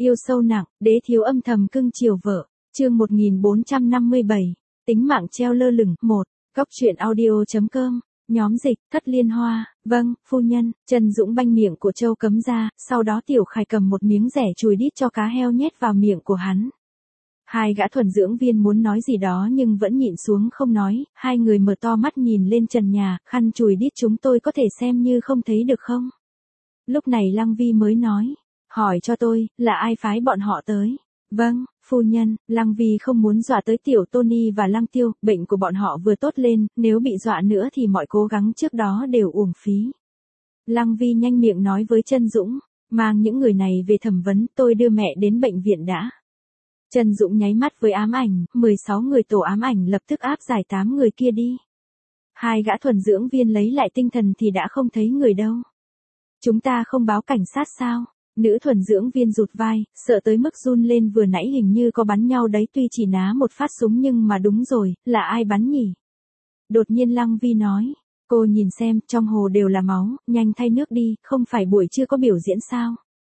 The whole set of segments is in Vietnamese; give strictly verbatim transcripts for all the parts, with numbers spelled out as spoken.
Yêu sâu nặng, đế thiếu âm thầm cưng chiều vợ. Chương một nghìn bốn trăm năm mươi bảy. Tính mạng treo lơ lửng. một. Góc truyện audio chấm com. Nhóm dịch, Thất Liên Hoa. Vâng, phu nhân. Trần Dũng banh miệng của Châu Cấm ra, sau đó Tiểu Khải cầm một miếng rẻ chùi đít cho cá heo nhét vào miệng của hắn. Hai gã thuần dưỡng viên muốn nói gì đó nhưng vẫn nhịn xuống không nói, hai người mở to mắt nhìn lên trần nhà, khăn chùi đít chúng tôi có thể xem như không thấy được không? Lúc này Lăng Vi mới nói, hỏi cho tôi, là ai phái bọn họ tới? Vâng, phu nhân. Lăng Vi không muốn dọa tới Tiểu Tony và Lăng Tiêu, bệnh của bọn họ vừa tốt lên, nếu bị dọa nữa thì mọi cố gắng trước đó đều uổng phí. Lăng Vi nhanh miệng nói với Trân Dũng, mang những người này về thẩm vấn, tôi đưa mẹ đến bệnh viện đã. Trần Dũng nháy mắt với ám ảnh, mười sáu người tổ ám ảnh lập tức áp giải tám người kia đi. Hai gã thuần dưỡng viên lấy lại tinh thần thì đã không thấy người đâu. Chúng ta không báo cảnh sát sao? Nữ thuần dưỡng viên rụt vai, sợ tới mức run lên, vừa nãy hình như có bắn nhau đấy, tuy chỉ ná một phát súng nhưng mà đúng rồi, là ai bắn nhỉ? Đột nhiên Lăng Vi nói, cô nhìn xem, trong hồ đều là máu, nhanh thay nước đi, không phải buổi trưa có biểu diễn sao?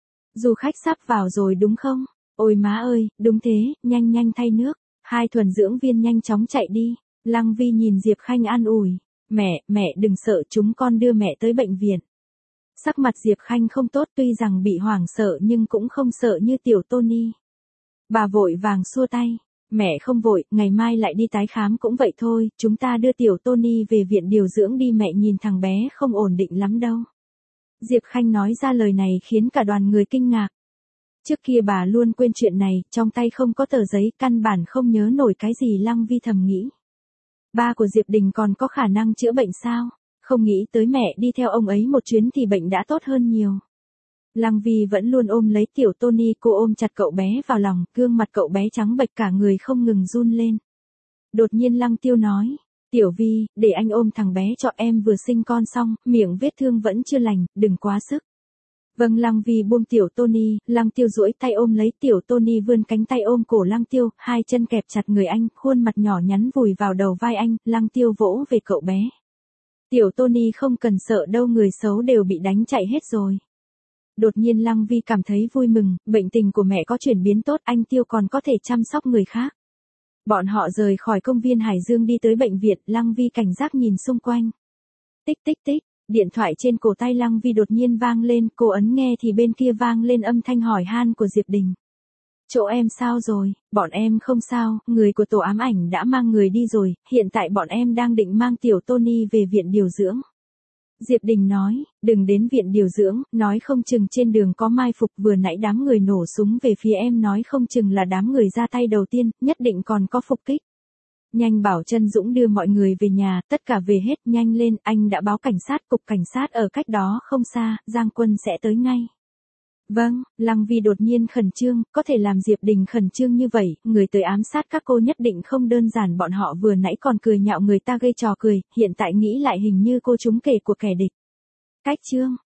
Du khách sắp vào rồi đúng không? Ôi má ơi, đúng thế, nhanh nhanh thay nước. Hai thuần dưỡng viên nhanh chóng chạy đi. Lăng Vi nhìn Diệp Khanh an ủi, mẹ, mẹ đừng sợ, chúng con đưa mẹ tới bệnh viện. Sắc mặt Diệp Khanh không tốt, tuy rằng bị hoảng sợ nhưng cũng không sợ như Tiểu Tony. Bà vội vàng xua tay, mẹ không vội, ngày mai lại đi tái khám cũng vậy thôi, chúng ta đưa Tiểu Tony về viện điều dưỡng đi, mẹ nhìn thằng bé không ổn định lắm đâu. Diệp Khanh nói ra lời này khiến cả đoàn người kinh ngạc. Trước kia bà luôn quên chuyện này, trong tay không có tờ giấy, căn bản không nhớ nổi cái gì. Lăng Vi thầm nghĩ. Ba của Diệp Đình còn có khả năng chữa bệnh sao? Không nghĩ tới mẹ đi theo ông ấy một chuyến thì bệnh đã tốt hơn nhiều. Lăng Vi vẫn luôn ôm lấy Tiểu Tony, cô ôm chặt cậu bé vào lòng, gương mặt cậu bé trắng bệch, cả người không ngừng run lên. Đột nhiên Lăng Tiêu nói, Tiểu Vi, để anh ôm thằng bé cho, em vừa sinh con xong, miệng vết thương vẫn chưa lành, đừng quá sức. Vâng. Lăng Vi buông Tiểu Tony, Lăng Tiêu duỗi tay ôm lấy Tiểu Tony, vươn cánh tay ôm cổ Lăng Tiêu, hai chân kẹp chặt người anh, khuôn mặt nhỏ nhắn vùi vào đầu vai anh, Lăng Tiêu vỗ về cậu bé. Tiểu Tony không cần sợ đâu, người xấu đều bị đánh chạy hết rồi. Đột nhiên Lăng Vi cảm thấy vui mừng, bệnh tình của mẹ có chuyển biến tốt, anh Tiêu còn có thể chăm sóc người khác. Bọn họ rời khỏi công viên Hải Dương đi tới bệnh viện, Lăng Vi cảnh giác nhìn xung quanh. Tích tích tích. Điện thoại trên cổ tay Lăng Vi đột nhiên vang lên, cô ấn nghe thì bên kia vang lên âm thanh hỏi han của Diệp Đình. Chỗ em sao rồi? Bọn em không sao, người của tổ ám ảnh đã mang người đi rồi, hiện tại bọn em đang định mang Tiểu Tony về viện điều dưỡng. Diệp Đình nói, đừng đến viện điều dưỡng, nói không chừng trên đường có mai phục, vừa nãy đám người nổ súng về phía em, nói không chừng là đám người ra tay đầu tiên, nhất định còn có phục kích. Nhanh bảo Trân Dũng đưa mọi người về nhà, tất cả về hết, nhanh lên, anh đã báo cảnh sát, cục cảnh sát ở cách đó không xa, Giang Quân sẽ tới ngay. Vâng. Lăng Vi đột nhiên khẩn trương, có thể làm Diệp Đình khẩn trương như vậy, người tới ám sát các cô nhất định không đơn giản, bọn họ vừa nãy còn cười nhạo người ta gây trò cười, hiện tại nghĩ lại hình như cô trúng kể của kẻ địch. Cách chương.